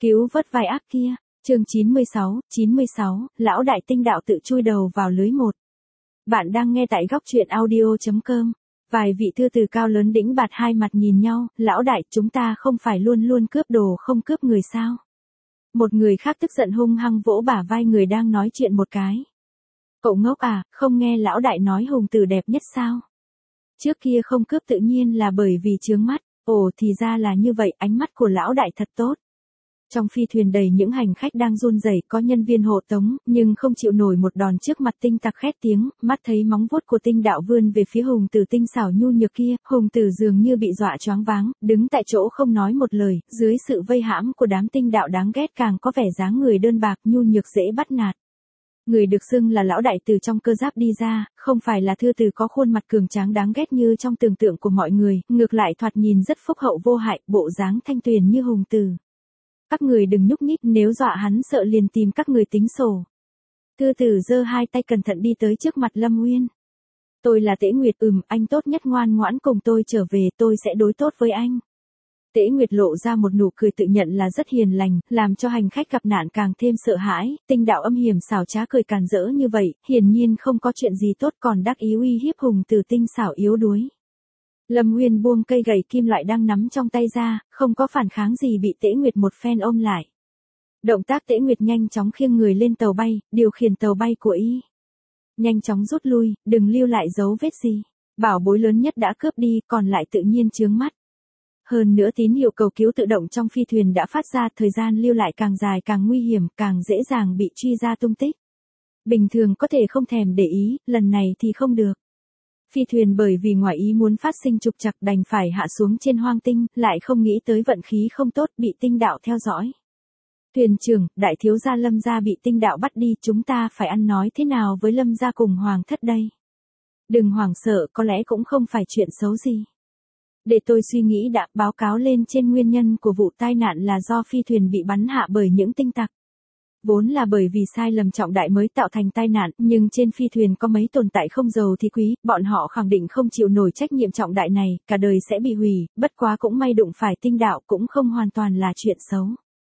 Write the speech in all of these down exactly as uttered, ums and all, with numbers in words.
Cứu vớt vai ác kia, chương chín mươi sáu, chín mươi sáu, lão đại tinh đạo tự chui đầu vào lưới một. Bạn đang nghe tại góc truyện audio.com. Vài vị thư từ cao lớn đĩnh bạt hai mặt nhìn nhau, lão đại chúng ta không phải luôn luôn cướp đồ không cướp người sao? Một người khác tức giận hung hăng vỗ bả vai người đang nói chuyện một cái. Cậu ngốc à, không nghe lão đại nói hùng tử đẹp nhất sao? Trước kia không cướp tự nhiên là bởi vì chướng mắt, ồ thì ra là như vậy, ánh mắt của lão đại thật tốt. Trong phi thuyền đầy những hành khách đang run rẩy, có nhân viên hộ tống, nhưng không chịu nổi một đòn trước mặt tinh tặc khét tiếng, mắt thấy móng vuốt của tinh đạo vươn về phía hùng tử tinh xảo nhu nhược kia, hùng tử dường như bị dọa choáng váng, đứng tại chỗ không nói một lời, dưới sự vây hãm của đám tinh đạo đáng ghét càng có vẻ dáng người đơn bạc nhu nhược dễ bắt nạt. Người được xưng là lão đại từ trong cơ giáp đi ra, không phải là thư từ có khuôn mặt cường tráng đáng ghét như trong tưởng tượng của mọi người, ngược lại thoạt nhìn rất phúc hậu vô hại, bộ dáng thanh tuyền như hùng tử. Các người đừng nhúc nhích, nếu dọa hắn sợ liền tìm các người tính sổ. Thư tử giơ hai tay cẩn thận đi tới trước mặt Lâm Nguyên. Tôi là Tễ Nguyệt, ừm, anh tốt nhất ngoan ngoãn cùng tôi trở về, tôi sẽ đối tốt với anh. Tễ Nguyệt lộ ra một nụ cười tự nhận là rất hiền lành, làm cho hành khách gặp nạn càng thêm sợ hãi, tinh đạo âm hiểm xảo trá cười càn rỡ như vậy, hiển nhiên không có chuyện gì tốt còn đắc ý uy hiếp hùng tử tinh xảo yếu đuối. Lâm Nguyên buông cây gậy kim loại đang nắm trong tay ra, không có phản kháng gì bị Tễ Nguyệt một phen ôm lại. Động tác Tễ Nguyệt nhanh chóng khiêng người lên tàu bay, điều khiển tàu bay của y. Nhanh chóng rút lui, đừng lưu lại dấu vết gì. Bảo bối lớn nhất đã cướp đi, còn lại tự nhiên chướng mắt. Hơn nữa tín hiệu cầu cứu tự động trong phi thuyền đã phát ra, thời gian lưu lại càng dài càng nguy hiểm, càng dễ dàng bị truy ra tung tích. Bình thường có thể không thèm để ý, lần này thì không được. Phi thuyền bởi vì ngoài ý muốn phát sinh trục trặc đành phải hạ xuống trên hoang tinh, lại không nghĩ tới vận khí không tốt bị tinh đạo theo dõi. Thuyền trưởng, đại thiếu gia Lâm gia bị tinh đạo bắt đi, chúng ta phải ăn nói thế nào với Lâm gia cùng hoàng thất đây? Đừng hoảng sợ, có lẽ cũng không phải chuyện xấu gì. Để tôi suy nghĩ đã, báo cáo lên trên nguyên nhân của vụ tai nạn là do phi thuyền bị bắn hạ bởi những tinh tặc. Vốn là bởi vì sai lầm trọng đại mới tạo thành tai nạn, nhưng trên phi thuyền có mấy tồn tại không giàu thì quý, bọn họ khẳng định không chịu nổi trách nhiệm trọng đại này, cả đời sẽ bị hủy, bất quá cũng may đụng phải tinh đạo cũng không hoàn toàn là chuyện xấu.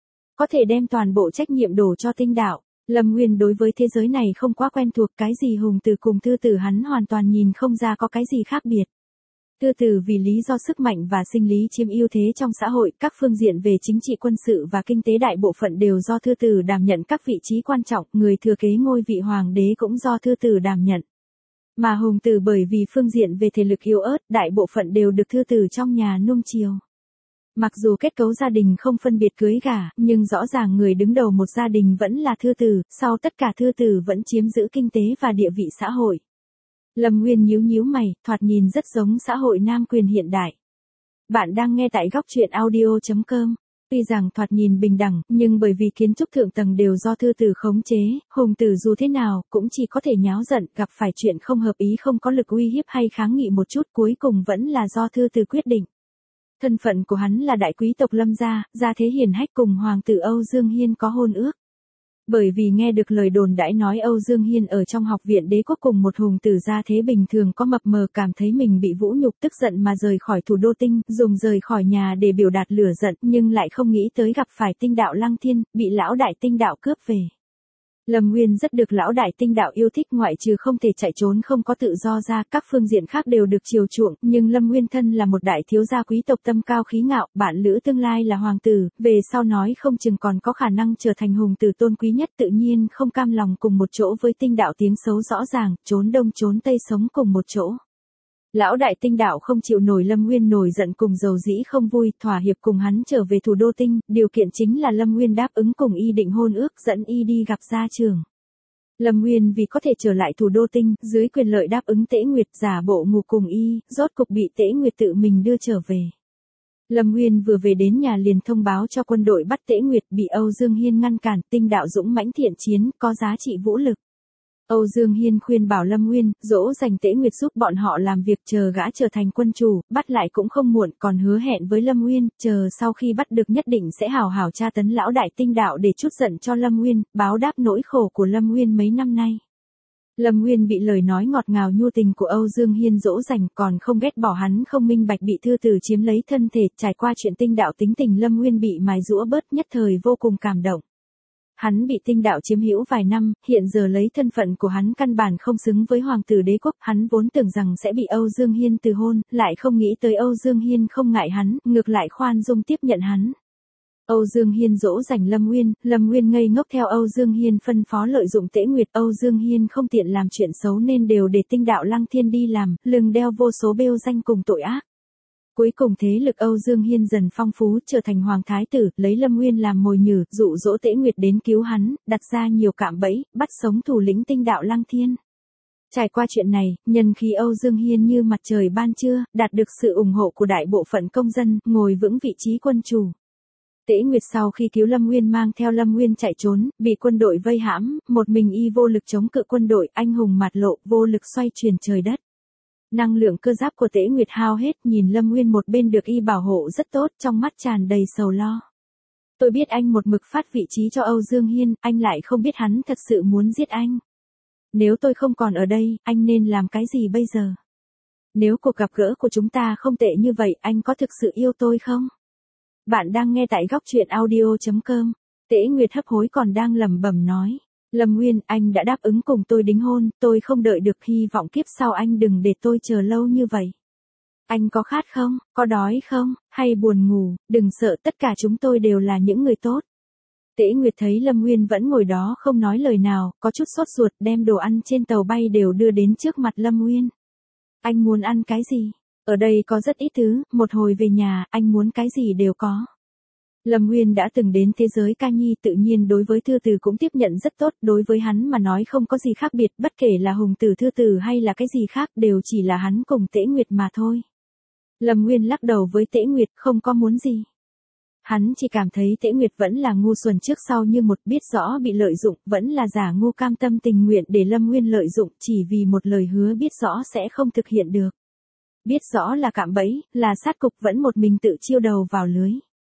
Có thể đem toàn bộ trách nhiệm đổ cho tinh đạo. Lâm Nguyên đối với thế giới này không quá quen thuộc, cái gì hùng tử cùng thư tử hắn hoàn toàn nhìn không ra có cái gì khác biệt. Thư tử vì lý do sức mạnh và sinh lý chiếm ưu thế trong xã hội, các phương diện về chính trị quân sự và kinh tế đại bộ phận đều do thư tử đảm nhận các vị trí quan trọng, người thừa kế ngôi vị hoàng đế cũng do thư tử đảm nhận. Mà hùng tử bởi vì phương diện về thể lực yếu ớt, đại bộ phận đều được thư tử trong nhà nuông chiều. Mặc dù kết cấu gia đình không phân biệt cưới gả, nhưng rõ ràng người đứng đầu một gia đình vẫn là thư tử, sau tất cả thư tử vẫn chiếm giữ kinh tế và địa vị xã hội. Lâm Nguyên nhíu nhíu mày, thoạt nhìn rất giống xã hội nam quyền hiện đại. Bạn đang nghe tại góc truyện audio.com. Tuy rằng thoạt nhìn bình đẳng, nhưng bởi vì kiến trúc thượng tầng đều do thư tử khống chế, hùng tử dù thế nào, cũng chỉ có thể nháo giận, gặp phải chuyện không hợp ý không có lực uy hiếp hay kháng nghị một chút, cuối cùng vẫn là do thư tử quyết định. Thân phận của hắn là đại quý tộc Lâm gia, gia thế hiển hách cùng hoàng tử Âu Dương Hiên có hôn ước. Bởi vì nghe được lời đồn đãi nói Âu Dương Hiên ở trong học viện đế quốc cùng một hùng tử gia thế bình thường có mập mờ, cảm thấy mình bị vũ nhục, tức giận mà rời khỏi thủ đô tinh, dùng rời khỏi nhà để biểu đạt lửa giận, nhưng lại không nghĩ tới gặp phải tinh đạo Lăng Thiên, bị lão đại tinh đạo cướp về. Lâm Nguyên rất được lão đại tinh đạo yêu thích, ngoại trừ không thể chạy trốn không có tự do ra, các phương diện khác đều được chiều chuộng, nhưng Lâm Nguyên thân là một đại thiếu gia quý tộc tâm cao khí ngạo, bạn lữ tương lai là hoàng tử, về sau nói không chừng còn có khả năng trở thành hùng tử tôn quý nhất, tự nhiên không cam lòng cùng một chỗ với tinh đạo tiếng xấu rõ ràng, trốn đông trốn tây sống cùng một chỗ. Lão đại tinh đạo không chịu nổi Lâm Nguyên nổi giận cùng dầu dĩ không vui, thỏa hiệp cùng hắn trở về thủ đô tinh, điều kiện chính là Lâm Nguyên đáp ứng cùng y định hôn ước, dẫn y đi gặp gia trưởng. Lâm Nguyên vì có thể trở lại thủ đô tinh, dưới quyền lợi đáp ứng Tễ Nguyệt, giả bộ ngủ cùng y, rốt cục bị Tễ Nguyệt tự mình đưa trở về. Lâm Nguyên vừa về đến nhà liền thông báo cho quân đội bắt Tễ Nguyệt, bị Âu Dương Hiên ngăn cản, tinh đạo dũng mãnh thiện chiến, có giá trị vũ lực. Âu Dương Hiên khuyên bảo Lâm Nguyên, dỗ dành Tễ Nguyệt giúp bọn họ làm việc, chờ gã trở thành quân chủ, bắt lại cũng không muộn, còn hứa hẹn với Lâm Nguyên, chờ sau khi bắt được nhất định sẽ hào hào tra tấn lão đại tinh đạo để chút giận cho Lâm Nguyên, báo đáp nỗi khổ của Lâm Nguyên mấy năm nay. Lâm Nguyên bị lời nói ngọt ngào nhu tình của Âu Dương Hiên dỗ dành, còn không ghét bỏ hắn không minh bạch bị thư tử chiếm lấy thân thể, trải qua chuyện tinh đạo tính tình Lâm Nguyên bị mài giũa bớt, nhất thời vô cùng cảm động. Hắn bị tinh đạo chiếm hữu vài năm, hiện giờ lấy thân phận của hắn căn bản không xứng với hoàng tử đế quốc, hắn vốn tưởng rằng sẽ bị Âu Dương Hiên từ hôn, lại không nghĩ tới Âu Dương Hiên không ngại hắn, ngược lại khoan dung tiếp nhận hắn. Âu Dương Hiên dỗ dành Lâm Nguyên, Lâm Nguyên ngây ngốc theo Âu Dương Hiên phân phó lợi dụng Tễ Nguyệt. Âu Dương Hiên không tiện làm chuyện xấu nên đều để tinh đạo Lăng Thiên đi làm, lưng đeo vô số bêu danh cùng tội ác. Cuối cùng thế lực Âu Dương Hiên dần phong phú, trở thành hoàng thái tử, lấy Lâm Nguyên làm mồi nhử, dụ dỗ Tễ Nguyệt đến cứu hắn, đặt ra nhiều cạm bẫy, bắt sống thủ lĩnh tinh đạo Lăng Thiên. Trải qua chuyện này, nhân khí Âu Dương Hiên như mặt trời ban trưa, đạt được sự ủng hộ của đại bộ phận công dân, ngồi vững vị trí quân chủ. Tễ Nguyệt sau khi cứu Lâm Nguyên mang theo Lâm Nguyên chạy trốn, bị quân đội vây hãm, một mình y vô lực chống cự quân đội, anh hùng mặt lộ, vô lực xoay chuyển trời đất. Năng lượng cơ giáp của Tễ Nguyệt hao hết, nhìn Lâm Nguyên một bên được y bảo hộ rất tốt, trong mắt tràn đầy sầu lo. Tôi biết anh một mực phát vị trí cho Âu Dương Hiên, anh lại không biết hắn thật sự muốn giết anh. Nếu tôi không còn ở đây, anh nên làm cái gì bây giờ? Nếu cuộc gặp gỡ của chúng ta không tệ như vậy, anh có thực sự yêu tôi không? Bạn đang nghe tại góc truyện audio chấm com. Tễ Nguyệt hấp hối còn đang lẩm bẩm nói. Lâm Nguyên, anh đã đáp ứng cùng tôi đính hôn, tôi không đợi được, hy vọng kiếp sau anh đừng để tôi chờ lâu như vậy. Anh có khát không, có đói không, hay buồn ngủ, đừng sợ, tất cả chúng tôi đều là những người tốt. Tễ Nguyệt thấy Lâm Nguyên vẫn ngồi đó không nói lời nào, có chút sốt ruột, đem đồ ăn trên tàu bay đều đưa đến trước mặt Lâm Nguyên. Anh muốn ăn cái gì? Ở đây có rất ít thứ, một hồi về nhà, anh muốn cái gì đều có. Lâm Nguyên đã từng đến thế giới ca nhi, tự nhiên đối với thư từ cũng tiếp nhận rất tốt, đối với hắn mà nói không có gì khác biệt, bất kể là hùng tử thư từ hay là cái gì khác, đều chỉ là hắn cùng Tễ Nguyệt mà thôi. Lâm Nguyên lắc đầu với Tễ Nguyệt, không có muốn gì. Hắn chỉ cảm thấy Tễ Nguyệt vẫn là ngu xuẩn trước sau như một, biết rõ bị lợi dụng, vẫn là giả ngu cam tâm tình nguyện để Lâm Nguyên lợi dụng, chỉ vì một lời hứa biết rõ sẽ không thực hiện được. Biết rõ là cạm bẫy, là sát cục, vẫn một mình tự chiêu đầu vào lưới.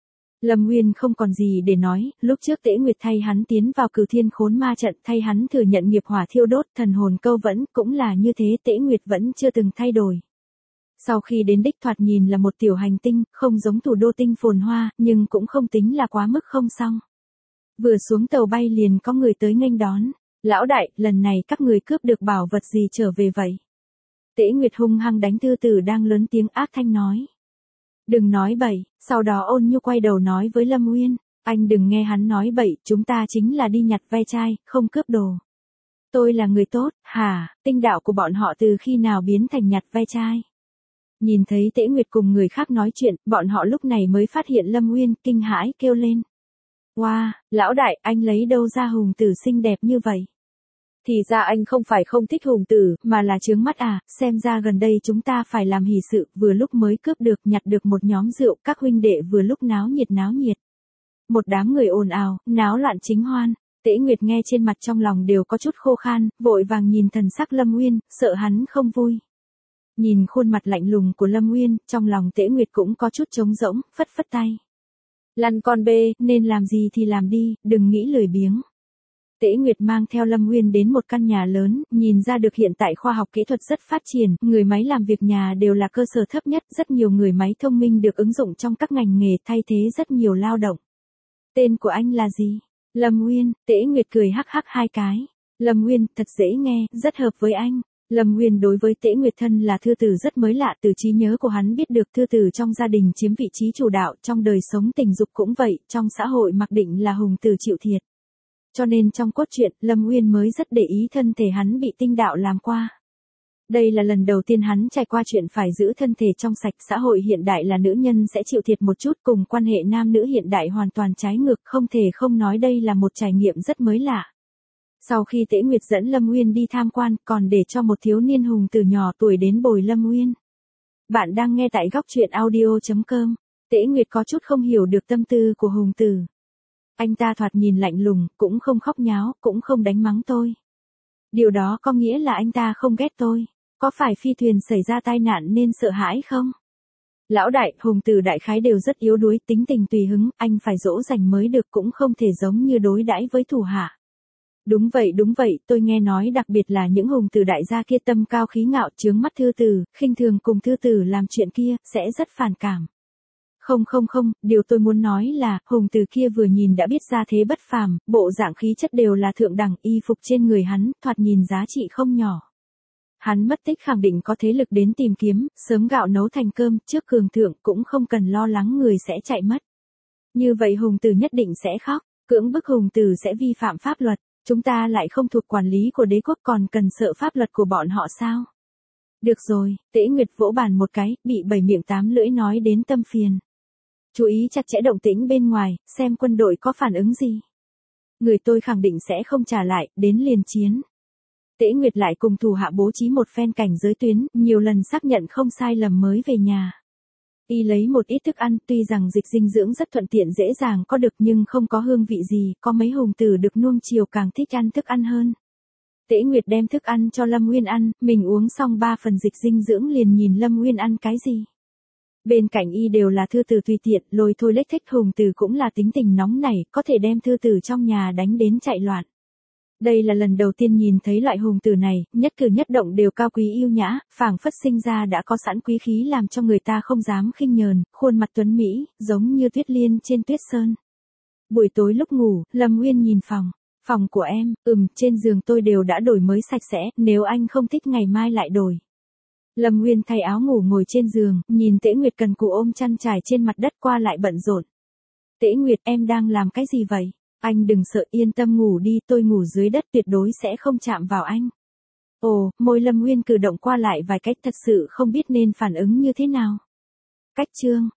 Lâm Nguyên không còn gì để nói, lúc trước Tễ Nguyệt thay hắn tiến vào Cửu Thiên Khốn Ma trận, thay hắn thừa nhận nghiệp hỏa thiêu đốt, thần hồn câu vẫn, cũng là như thế, Tễ Nguyệt vẫn chưa từng thay đổi. Sau khi đến đích thoạt nhìn là một tiểu hành tinh, không giống thủ đô tinh phồn hoa, nhưng cũng không tính là quá mức không xong. Vừa xuống tàu bay liền có người tới nghênh đón. Lão đại, lần này các người cướp được bảo vật gì trở về vậy? Tễ Nguyệt hung hăng đánh Thư Tử đang lớn tiếng ác thanh nói. Đừng nói bậy, sau đó Ôn Nhu quay đầu nói với Lâm Nguyên, anh đừng nghe hắn nói bậy, chúng ta chính là đi nhặt ve chai, không cướp đồ. Tôi là người tốt, hả, tinh đạo của bọn họ từ khi nào biến thành nhặt ve chai? Nhìn thấy Tễ Nguyệt cùng người khác nói chuyện, bọn họ lúc này mới phát hiện Lâm Nguyên, kinh hãi kêu lên. Wow, lão đại, anh lấy đâu ra hùng tử xinh đẹp như vậy? Thì ra anh không phải không thích hùng tử, mà là chướng mắt à, xem ra gần đây chúng ta phải làm hỷ sự, vừa lúc mới cướp được, nhặt được một nhóm rượu, các huynh đệ vừa lúc náo nhiệt náo nhiệt. Một đám người ồn ào, náo loạn chính hoan. Tễ Nguyệt nghe trên mặt trong lòng đều có chút khô khan, vội vàng nhìn thần sắc Lâm Nguyên, sợ hắn không vui. Nhìn khuôn mặt lạnh lùng của Lâm Nguyên, trong lòng Tễ Nguyệt cũng có chút trống rỗng, phất phất tay. Lăn con bê, nên làm gì thì làm đi, đừng nghĩ lười biếng. Tễ Nguyệt mang theo Lâm Nguyên đến một căn nhà lớn, nhìn ra được hiện tại khoa học kỹ thuật rất phát triển, người máy làm việc nhà đều là cơ sở thấp nhất, rất nhiều người máy thông minh được ứng dụng trong các ngành nghề, thay thế rất nhiều lao động. Tên của anh là gì? Lâm Nguyên. Tễ Nguyệt cười hắc hắc hai cái. Lâm Nguyên, thật dễ nghe, rất hợp với anh. Lâm Nguyên đối với Tễ Nguyệt thân là thư tử rất mới lạ, từ trí nhớ của hắn biết được thư tử trong gia đình chiếm vị trí chủ đạo, trong đời sống tình dục cũng vậy, trong xã hội mặc định là hùng tử chịu thiệt. Cho nên trong cốt truyện, Lâm Nguyên mới rất để ý thân thể hắn bị tinh đạo làm qua. Đây là lần đầu tiên hắn trải qua chuyện phải giữ thân thể trong sạch, xã hội hiện đại là nữ nhân sẽ chịu thiệt một chút, cùng quan hệ nam nữ hiện đại hoàn toàn trái ngược, không thể không nói đây là một trải nghiệm rất mới lạ. Sau khi Tễ Nguyệt dẫn Lâm Nguyên đi tham quan, còn để cho một thiếu niên hùng từ nhỏ tuổi đến bồi Lâm Nguyên. Bạn đang nghe tại góc truyện audio chấm com. Tễ Nguyệt có chút không hiểu được tâm tư của hùng tử. Anh ta thoạt nhìn lạnh lùng, cũng không khóc nháo, cũng không đánh mắng tôi. Điều đó có nghĩa là anh ta không ghét tôi. Có phải phi thuyền xảy ra tai nạn nên sợ hãi không? Lão đại, hùng tử đại khái đều rất yếu đuối, tính tình tùy hứng, anh phải dỗ dành mới được, cũng không thể giống như đối đãi với thủ hạ. Đúng vậy đúng vậy, tôi nghe nói đặc biệt là những hùng tử đại gia kia tâm cao khí ngạo chướng mắt thư tử, khinh thường cùng thư tử làm chuyện kia, sẽ rất phản cảm. Không không không, điều tôi muốn nói là, hùng tử kia vừa nhìn đã biết ra thế bất phàm, bộ dạng khí chất đều là thượng đẳng, y phục trên người hắn, thoạt nhìn giá trị không nhỏ. Hắn mất tích khẳng định có thế lực đến tìm kiếm, sớm gạo nấu thành cơm, trước cường thượng cũng không cần lo lắng người sẽ chạy mất. Như vậy hùng tử nhất định sẽ khóc, cưỡng bức hùng tử sẽ vi phạm pháp luật, chúng ta lại không thuộc quản lý của đế quốc còn cần sợ pháp luật của bọn họ sao? Được rồi, Tễ Nguyệt vỗ bàn một cái, bị bảy miệng tám lưỡi nói đến tâm phiền. Chú ý chặt chẽ động tĩnh bên ngoài, xem quân đội có phản ứng gì. Người tôi khẳng định sẽ không trả lại, đến liền chiến. Tễ Nguyệt lại cùng thủ hạ bố trí một phen cảnh giới tuyến, nhiều lần xác nhận không sai lầm mới về nhà. Y lấy một ít thức ăn, tuy rằng dịch dinh dưỡng rất thuận tiện dễ dàng có được nhưng không có hương vị gì, có mấy hùng tử được nuông chiều càng thích ăn thức ăn hơn. Tễ Nguyệt đem thức ăn cho Lâm Nguyên ăn, mình uống xong ba phần dịch dinh dưỡng liền nhìn Lâm Nguyên ăn cái gì. Bên cạnh y đều là thư tử tùy tiện, lôi thôi lếch thếch hùng tử cũng là tính tình nóng nảy, có thể đem thư tử trong nhà đánh đến chạy loạn. Đây là lần đầu tiên nhìn thấy loại hùng tử này, nhất cử nhất động đều cao quý yêu nhã, phảng phất sinh ra đã có sẵn quý khí làm cho người ta không dám khinh nhờn, khuôn mặt tuấn mỹ, giống như tuyết liên trên tuyết sơn. Buổi tối lúc ngủ, Lâm Nguyên nhìn phòng. Phòng của em, ừm, trên giường tôi đều đã đổi mới sạch sẽ, nếu anh không thích ngày mai lại đổi. Lâm Nguyên thay áo ngủ ngồi trên giường, nhìn Tễ Nguyệt cần cù ôm chăn trải trên mặt đất qua lại bận rộn. Tễ Nguyệt, em đang làm cái gì vậy? Anh đừng sợ, yên tâm ngủ đi, tôi ngủ dưới đất tuyệt đối sẽ không chạm vào anh. Ồ, môi Lâm Nguyên cử động qua lại vài cách thật sự không biết nên phản ứng như thế nào. Cách chương